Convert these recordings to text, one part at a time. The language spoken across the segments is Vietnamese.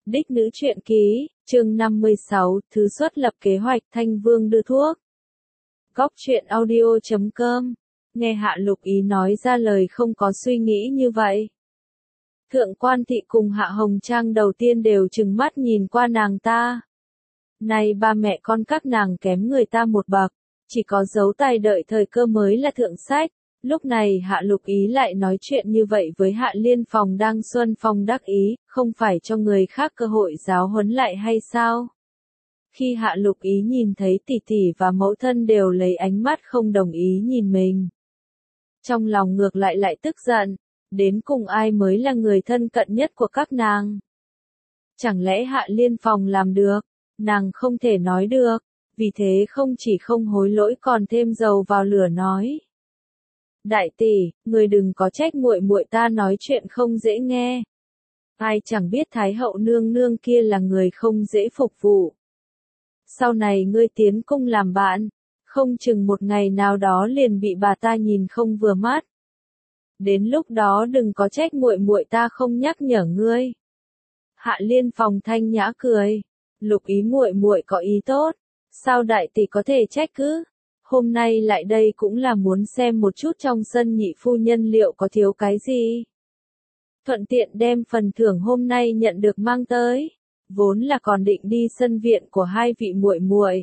Đích nữ truyện ký, chương 56, thứ xuất lập kế hoạch Thanh Vương đưa thuốc. Góc truyện audio.com, nghe Hạ Lục Ý nói ra lời không có suy nghĩ như vậy. Thượng Quan Thị cùng Hạ Hồng Trang đầu tiên đều trừng mắt nhìn qua nàng ta. Này ba mẹ con các nàng kém người ta một bậc, chỉ có giấu tài đợi thời cơ mới là thượng sách. Lúc này Hạ Lục Ý lại nói chuyện như vậy với Hạ Liên Phòng đang xuân phong đắc ý, không phải cho người khác cơ hội giáo huấn lại hay sao? Khi Hạ Lục Ý nhìn thấy tỷ tỷ và mẫu thân đều lấy ánh mắt không đồng ý nhìn mình. Trong lòng ngược lại tức giận, đến cùng ai mới là người thân cận nhất của các nàng? Chẳng lẽ Hạ Liên Phòng làm được? Nàng không thể nói được, vì thế không chỉ không hối lỗi còn thêm dầu vào lửa nói. Đại tỷ, người đừng có trách muội muội ta nói chuyện không dễ nghe. Ai chẳng biết Thái hậu nương nương kia là người không dễ phục vụ. Sau này ngươi tiến cung làm bạn, không chừng một ngày nào đó liền bị bà ta nhìn không vừa mắt. Đến lúc đó đừng có trách muội muội ta không nhắc nhở ngươi. Hạ Liên Phòng thanh nhã cười, Lục Ý muội muội có ý tốt, sao đại tỷ có thể trách cứ? Hôm nay lại đây cũng là muốn xem một chút trong sân nhị phu nhân liệu có thiếu cái gì. Thuận tiện đem phần thưởng hôm nay nhận được mang tới, vốn là còn định đi sân viện của hai vị muội muội.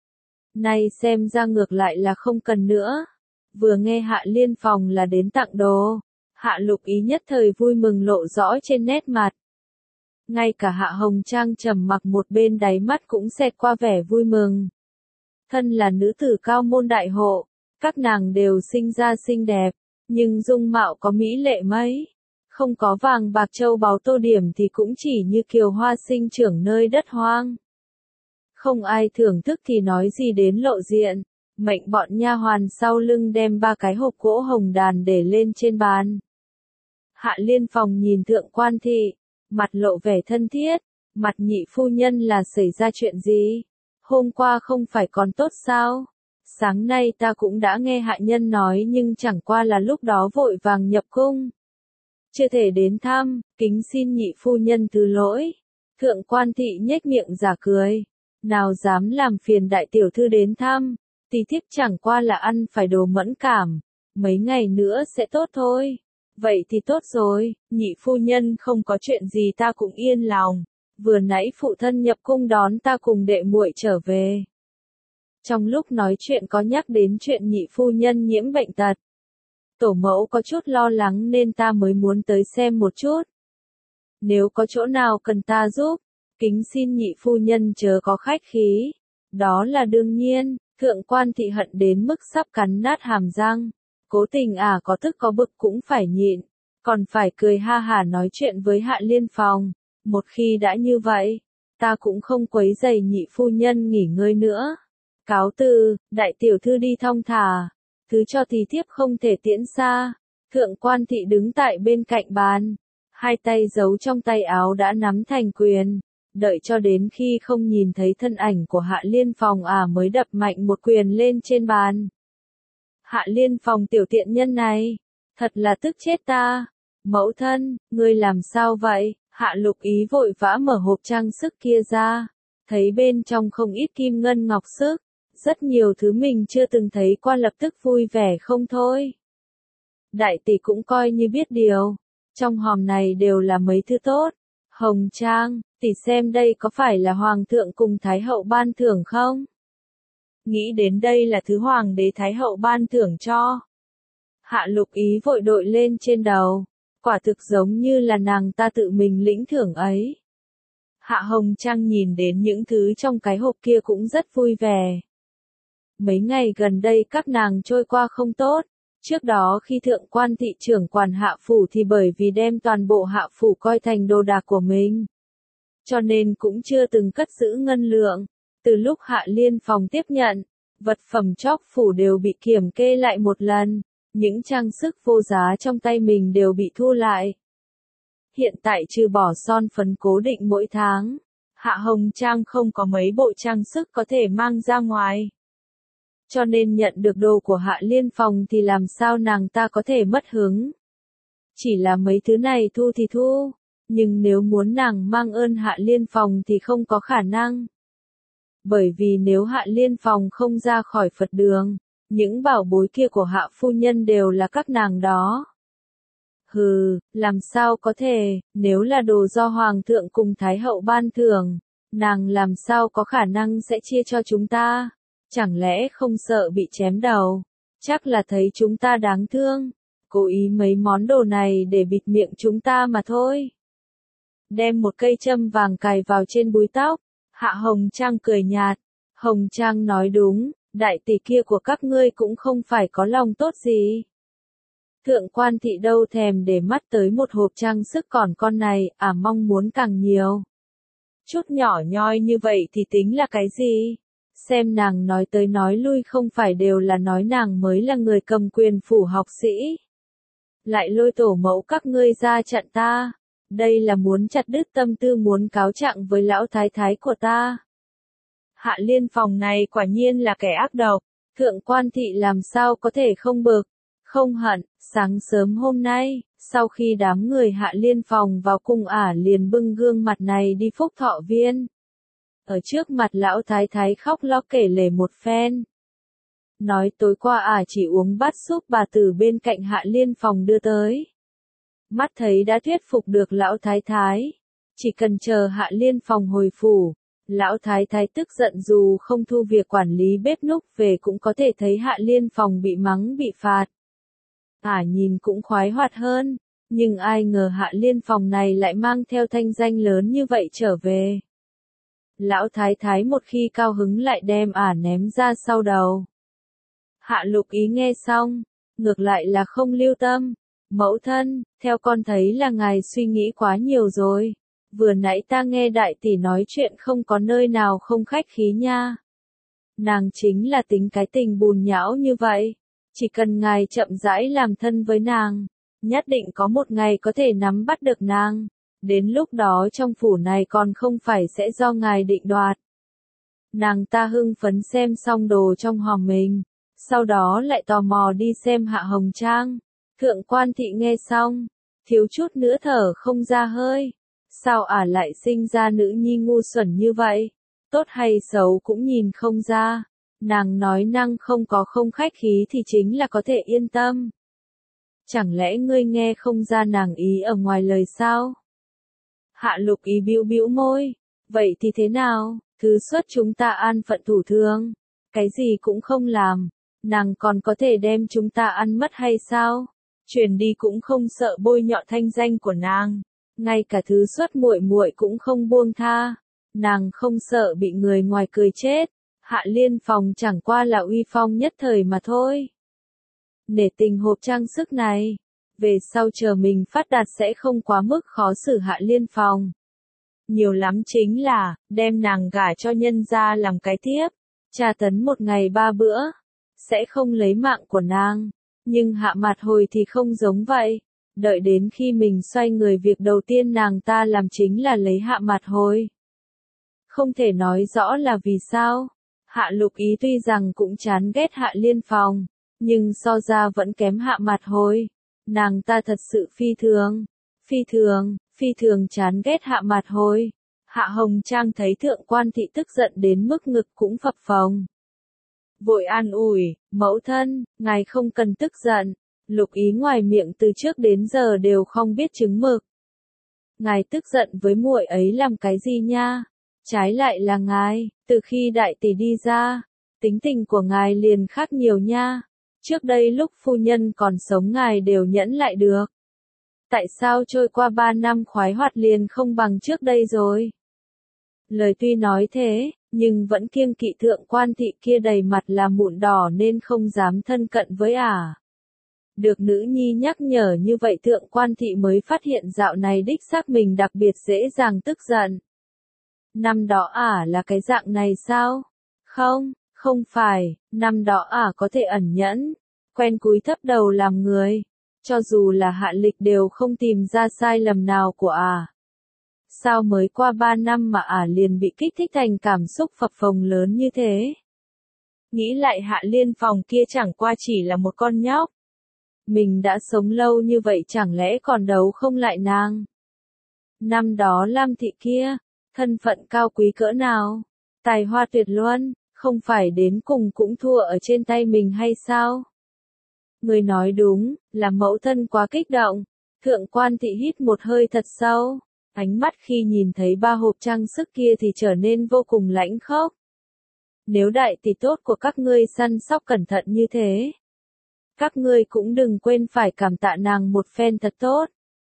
Nay xem ra ngược lại là không cần nữa. Vừa nghe Hạ Liên Phòng là đến tặng đồ, Hạ Lục Ý nhất thời vui mừng lộ rõ trên nét mặt. Ngay cả Hạ Hồng Trang trầm mặc một bên đáy mắt cũng xẹt qua vẻ vui mừng. Thân là nữ tử cao môn đại hộ, các nàng đều sinh ra xinh đẹp, nhưng dung mạo có mỹ lệ mấy. Không có vàng bạc châu báu tô điểm thì cũng chỉ như kiều hoa sinh trưởng nơi đất hoang. Không ai thưởng thức thì nói gì đến lộ diện, mệnh bọn nha hoàn sau lưng đem ba cái hộp gỗ hồng đàn để lên trên bàn. Hạ Liên Phòng nhìn Thượng Quan Thị, mặt lộ vẻ thân thiết, mặt nhị phu nhân là xảy ra chuyện gì? Hôm qua không phải còn tốt sao? Sáng nay ta cũng đã nghe hạ nhân nói nhưng chẳng qua là lúc đó vội vàng nhập cung. Chưa thể đến thăm, kính xin nhị phu nhân thứ lỗi. Thượng Quan Thị nhếch miệng giả cười. Nào dám làm phiền đại tiểu thư đến thăm, tỷ thiếp chẳng qua là ăn phải đồ mẫn cảm. Mấy ngày nữa sẽ tốt thôi. Vậy thì tốt rồi, nhị phu nhân không có chuyện gì ta cũng yên lòng. Vừa nãy phụ thân nhập cung đón ta cùng đệ muội trở về. Trong lúc nói chuyện có nhắc đến chuyện nhị phu nhân nhiễm bệnh tật. Tổ mẫu có chút lo lắng nên ta mới muốn tới xem một chút. Nếu có chỗ nào cần ta giúp, kính xin nhị phu nhân chớ có khách khí. Đó là đương nhiên, Thượng Quan Thị hận đến mức sắp cắn nát hàm răng. Cố tình có tức có bực cũng phải nhịn, còn phải cười ha hả nói chuyện với Hạ Liên Phòng. Một khi đã như vậy, ta cũng không quấy rầy nhị phu nhân nghỉ ngơi nữa. Cáo từ, đại tiểu thư đi thong thả, thứ cho thì thiếp không thể tiễn xa. Thượng Quan Thị đứng tại bên cạnh bàn, hai tay giấu trong tay áo đã nắm thành quyền, đợi cho đến khi không nhìn thấy thân ảnh của Hạ Liên Phòng mới đập mạnh một quyền lên trên bàn. Hạ Liên Phòng tiểu tiện nhân này, thật là tức chết ta. Mẫu thân, ngươi làm sao vậy? Hạ Lục Ý vội vã mở hộp trang sức kia ra, thấy bên trong không ít kim ngân ngọc sức, rất nhiều thứ mình chưa từng thấy qua lập tức vui vẻ không thôi. Đại tỷ cũng coi như biết điều, trong hòm này đều là mấy thứ tốt. Hồng Trang, tỷ xem đây có phải là Hoàng thượng cùng Thái hậu ban thưởng không? Nghĩ đến đây là thứ Hoàng đế Thái hậu ban thưởng cho. Hạ Lục Ý vội đội lên trên đầu. Quả thực giống như là nàng ta tự mình lĩnh thưởng ấy. Hạ Hồng Trang nhìn đến những thứ trong cái hộp kia cũng rất vui vẻ. Mấy ngày gần đây các nàng trôi qua không tốt. Trước đó khi Thượng Quan Thị trưởng quản hạ phủ thì bởi vì đem toàn bộ hạ phủ coi thành đồ đạc của mình. Cho nên cũng chưa từng cất giữ ngân lượng. Từ lúc Hạ Liên Phòng tiếp nhận, vật phẩm chóp phủ đều bị kiểm kê lại một lần. Những trang sức vô giá trong tay mình đều bị thu lại. Hiện tại trừ bỏ son phấn cố định mỗi tháng, Hạ Hồng Trang không có mấy bộ trang sức có thể mang ra ngoài. Cho nên nhận được đồ của Hạ Liên Phòng thì làm sao nàng ta có thể mất hứng. Chỉ là mấy thứ này thu thì thu, Nhưng nếu muốn nàng mang ơn Hạ Liên Phòng thì không có khả năng. Bởi vì nếu Hạ Liên Phòng không ra khỏi Phật đường, những bảo bối kia của Hạ phu nhân đều là các nàng đó. Hừ, làm sao có thể, nếu là đồ do Hoàng thượng cùng Thái hậu ban thưởng, nàng làm sao có khả năng sẽ chia cho chúng ta? Chẳng lẽ không sợ bị chém đầu? Chắc là thấy chúng ta đáng thương, cố ý mấy món đồ này để bịt miệng chúng ta mà thôi. Đem một cây châm vàng cài vào trên búi tóc, Hạ Hồng Trang cười nhạt. Hồng Trang nói đúng, đại tỷ kia của các ngươi cũng không phải có lòng tốt gì. Thượng quan thị đâu thèm để mắt tới một hộp trang sức còn con này, mong muốn càng nhiều. Chút nhỏ nhoi như vậy thì tính là cái gì? Xem nàng nói tới nói lui không phải đều là nói nàng mới là người cầm quyền phủ học sĩ. Lại lôi tổ mẫu các ngươi ra chặn ta. Đây là muốn chặt đứt tâm tư muốn cáo trạng với lão thái thái của ta. Hạ Liên Phòng này quả nhiên là kẻ ác độc. Thượng quan thị làm sao có thể không bực, không hận. Sáng sớm hôm nay, sau khi đám người Hạ Liên Phòng vào cung liền bưng gương mặt này đi Phúc Thọ Viên. Ở trước mặt lão thái thái khóc lóc kể lể một phen. Nói tối qua chỉ uống bát súp bà tử bên cạnh Hạ Liên Phòng đưa tới. Mắt thấy đã thuyết phục được lão thái thái. Chỉ cần chờ Hạ Liên Phòng hồi phủ, lão thái thái tức giận dù không thu việc quản lý bếp núc về cũng có thể thấy Hạ Liên Phòng bị mắng bị phạt. Nhìn cũng khoái hoạt hơn, nhưng ai ngờ Hạ Liên Phòng này lại mang theo thanh danh lớn như vậy trở về. Lão thái thái một khi cao hứng lại đem ném ra sau đầu. Hạ Lục Ý nghe xong, ngược lại là không lưu tâm. Mẫu thân, theo con thấy là ngài suy nghĩ quá nhiều rồi. Vừa nãy ta nghe đại tỷ nói chuyện không có nơi nào không khách khí nha. Nàng chính là tính cái tình bùn nhão như vậy. Chỉ cần ngài chậm rãi làm thân với nàng, nhất định có một ngày có thể nắm bắt được nàng. Đến lúc đó trong phủ này còn không phải sẽ do ngài định đoạt. Nàng ta hưng phấn xem xong đồ trong hòm mình, sau đó lại tò mò đi xem Hạ Hồng Trang. Thượng quan thị nghe xong, thiếu chút nữa thở không ra hơi. Sao lại sinh ra nữ nhi ngu xuẩn như vậy? Tốt hay xấu cũng nhìn không ra. Nàng nói năng không có không khách khí thì chính là có thể yên tâm. Chẳng lẽ ngươi nghe không ra nàng ý ở ngoài lời sao? Hạ Lục Ý bĩu bĩu môi. Vậy thì thế nào? Thứ xuất chúng ta an phận thủ thường. Cái gì cũng không làm. Nàng còn có thể đem chúng ta ăn mất hay sao? Truyền đi cũng không sợ bôi nhọ thanh danh của nàng. Ngay cả thứ xuất muội muội cũng không buông tha. Nàng không sợ bị người ngoài cười chết. Hạ Liên Phòng chẳng qua là uy phong nhất thời mà thôi. Nể tình hộp trang sức này, về sau chờ mình phát đạt sẽ không quá mức khó xử Hạ Liên Phòng. Nhiều lắm chính là, đem nàng gả cho nhân gia làm cái tiếp, tra tấn một ngày 3 bữa, sẽ không lấy mạng của nàng. Nhưng Hạ Mạt Hồi thì không giống vậy. Đợi đến khi mình xoay người việc đầu tiên nàng ta làm chính là lấy Hạ Mạt Hồi. Không thể nói rõ là vì sao. Hạ Lục Ý tuy rằng cũng chán ghét Hạ Liên Phòng, nhưng so ra vẫn kém Hạ Mạt Hồi. Nàng ta thật sự phi thường chán ghét Hạ Mạt Hồi. Hạ Hồng Trang thấy thượng quan thị tức giận đến mức ngực cũng phập phồng. Vội an ủi, mẫu thân, ngài không cần tức giận. Lục Ý ngoài miệng từ trước đến giờ đều không biết chứng mực. Ngài tức giận với muội ấy làm cái gì nha? Trái lại là ngài, từ khi đại tỷ đi ra, tính tình của ngài liền khác nhiều nha. Trước đây lúc phu nhân còn sống ngài đều nhẫn lại được. Tại sao trôi qua 3 năm khoái hoạt liền không bằng trước đây rồi? Lời tuy nói thế, nhưng vẫn kiêng kỵ thượng quan thị kia đầy mặt là mụn đỏ nên không dám thân cận với Được nữ nhi nhắc nhở như vậy thượng quan thị mới phát hiện dạo này đích xác mình đặc biệt dễ dàng tức giận. Năm đó là cái dạng này sao? Không phải, năm đó có thể ẩn nhẫn, quen cúi thấp đầu làm người, cho dù là Hạ Lịch đều không tìm ra sai lầm nào của Sao mới qua 3 năm mà liền bị kích thích thành cảm xúc phập phồng lớn như thế? Nghĩ lại Hạ Liên Phòng kia chẳng qua chỉ là một con nhóc. Mình đã sống lâu như vậy chẳng lẽ còn đấu không lại nàng? Năm đó Lam thị kia, thân phận cao quý cỡ nào, tài hoa tuyệt luân, không phải đến cùng cũng thua ở trên tay mình hay sao? Người nói đúng, là mẫu thân quá kích động. Thượng quan thị hít một hơi thật sâu, ánh mắt khi nhìn thấy 3 hộp trang sức kia thì trở nên vô cùng lãnh khốc. Nếu đại tỷ tốt của các ngươi săn sóc cẩn thận như thế, các ngươi cũng đừng quên phải cảm tạ nàng một phen thật tốt.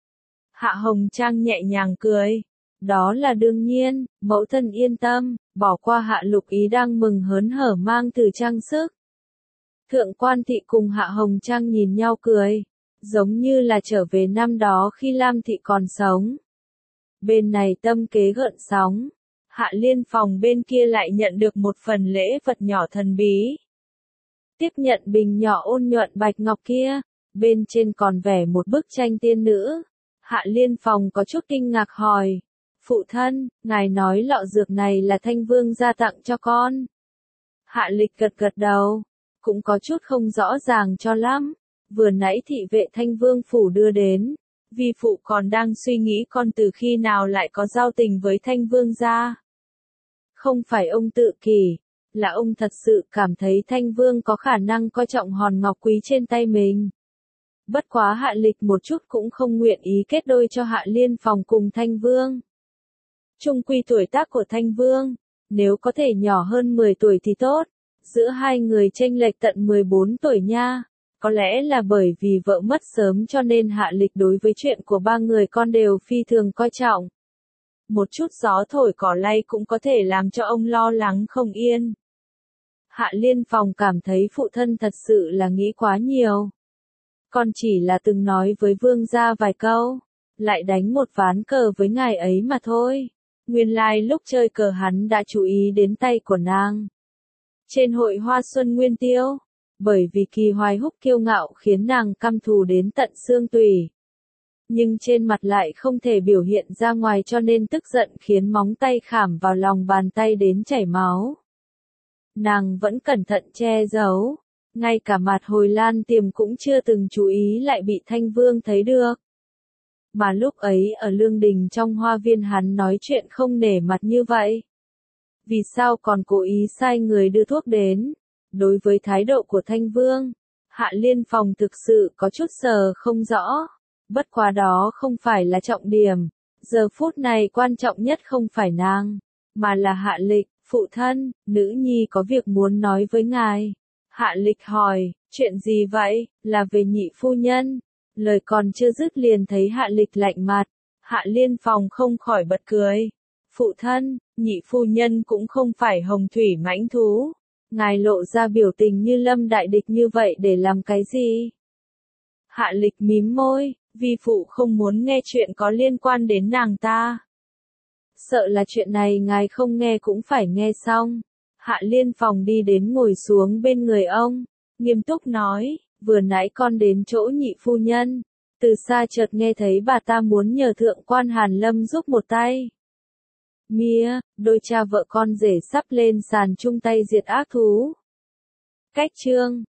Hạ Hồng Trang nhẹ nhàng cười. Đó là đương nhiên, mẫu thân yên tâm, bỏ qua Hạ Lục Ý đang mừng hớn hở mang từ trang sức. Thượng quan thị cùng Hạ Hồng Trang nhìn nhau cười, giống như là trở về năm đó khi Lam thị còn sống. Bên này tâm kế gợn sóng, Hạ Liên Phòng bên kia lại nhận được một phần lễ vật nhỏ thần bí. Tiếp nhận bình nhỏ ôn nhuận bạch ngọc kia, bên trên còn vẽ một bức tranh tiên nữ. Hạ Liên Phòng có chút kinh ngạc hỏi, phụ thân, ngài nói lọ dược này là Thanh Vương gia tặng cho con. Hạ Lịch gật gật đầu, cũng có chút không rõ ràng cho lắm. Vừa nãy thị vệ Thanh Vương phủ đưa đến, vi phụ còn đang suy nghĩ con từ khi nào lại có giao tình với Thanh Vương gia. Không phải ông tự kỷ, là ông thật sự cảm thấy Thanh Vương có khả năng coi trọng hòn ngọc quý trên tay mình. Bất quá Hạ Lịch một chút cũng không nguyện ý kết đôi cho Hạ Liên Phòng cùng Thanh Vương. Chung quy tuổi tác của Thanh Vương, nếu có thể nhỏ hơn 10 tuổi thì tốt, giữa hai người chênh lệch tận 14 tuổi nha. Có lẽ là bởi vì vợ mất sớm cho nên Hạ Lịch đối với chuyện của 3 người con đều phi thường coi trọng. Một chút gió thổi cỏ lay cũng có thể làm cho ông lo lắng không yên. Hạ Liên Phòng cảm thấy phụ thân thật sự là nghĩ quá nhiều. Con chỉ là từng nói với vương gia vài câu, lại đánh một ván cờ với ngài ấy mà thôi. Nguyên lai lúc chơi cờ hắn đã chú ý đến tay của nàng. Trên hội hoa xuân nguyên tiêu, bởi vì Kỳ Hoài Húc kiêu ngạo khiến nàng căm thù đến tận xương tủy. Nhưng trên mặt lại không thể biểu hiện ra ngoài cho nên tức giận khiến móng tay khảm vào lòng bàn tay đến chảy máu. Nàng vẫn cẩn thận che giấu, ngay cả mặt Hồi Lan Tiềm cũng chưa từng chú ý lại bị Thanh Vương thấy được. Mà lúc ấy ở Lương Đình trong hoa viên hắn nói chuyện không nể mặt như vậy. Vì sao còn cố ý sai người đưa thuốc đến? Đối với thái độ của Thanh Vương, Hạ Liên Phòng thực sự có chút sờ không rõ. Bất quá đó không phải là trọng điểm. Giờ phút này quan trọng nhất không phải nàng, mà là Hạ Lịch. Phụ thân, nữ nhi có việc muốn nói với ngài. Hạ Lịch hỏi, chuyện gì vậy, là về nhị phu nhân. Lời còn chưa dứt liền thấy Hạ Lịch lạnh mặt. Hạ Liên Phòng không khỏi bật cười. Phụ thân, nhị phu nhân cũng không phải hồng thủy mãnh thú. Ngài lộ ra biểu tình như lâm đại địch như vậy để làm cái gì? Hạ Lịch mím môi, vi phụ không muốn nghe chuyện có liên quan đến nàng ta. Sợ là chuyện này ngài không nghe cũng phải nghe xong. Hạ Liên Phòng đi đến ngồi xuống bên người ông, nghiêm túc nói, vừa nãy con đến chỗ nhị phu nhân, từ xa chợt nghe thấy bà ta muốn nhờ thượng quan Hàn Lâm giúp một tay. Mía, đôi cha vợ con rể sắp lên sàn chung tay diệt ác thú. Cách chương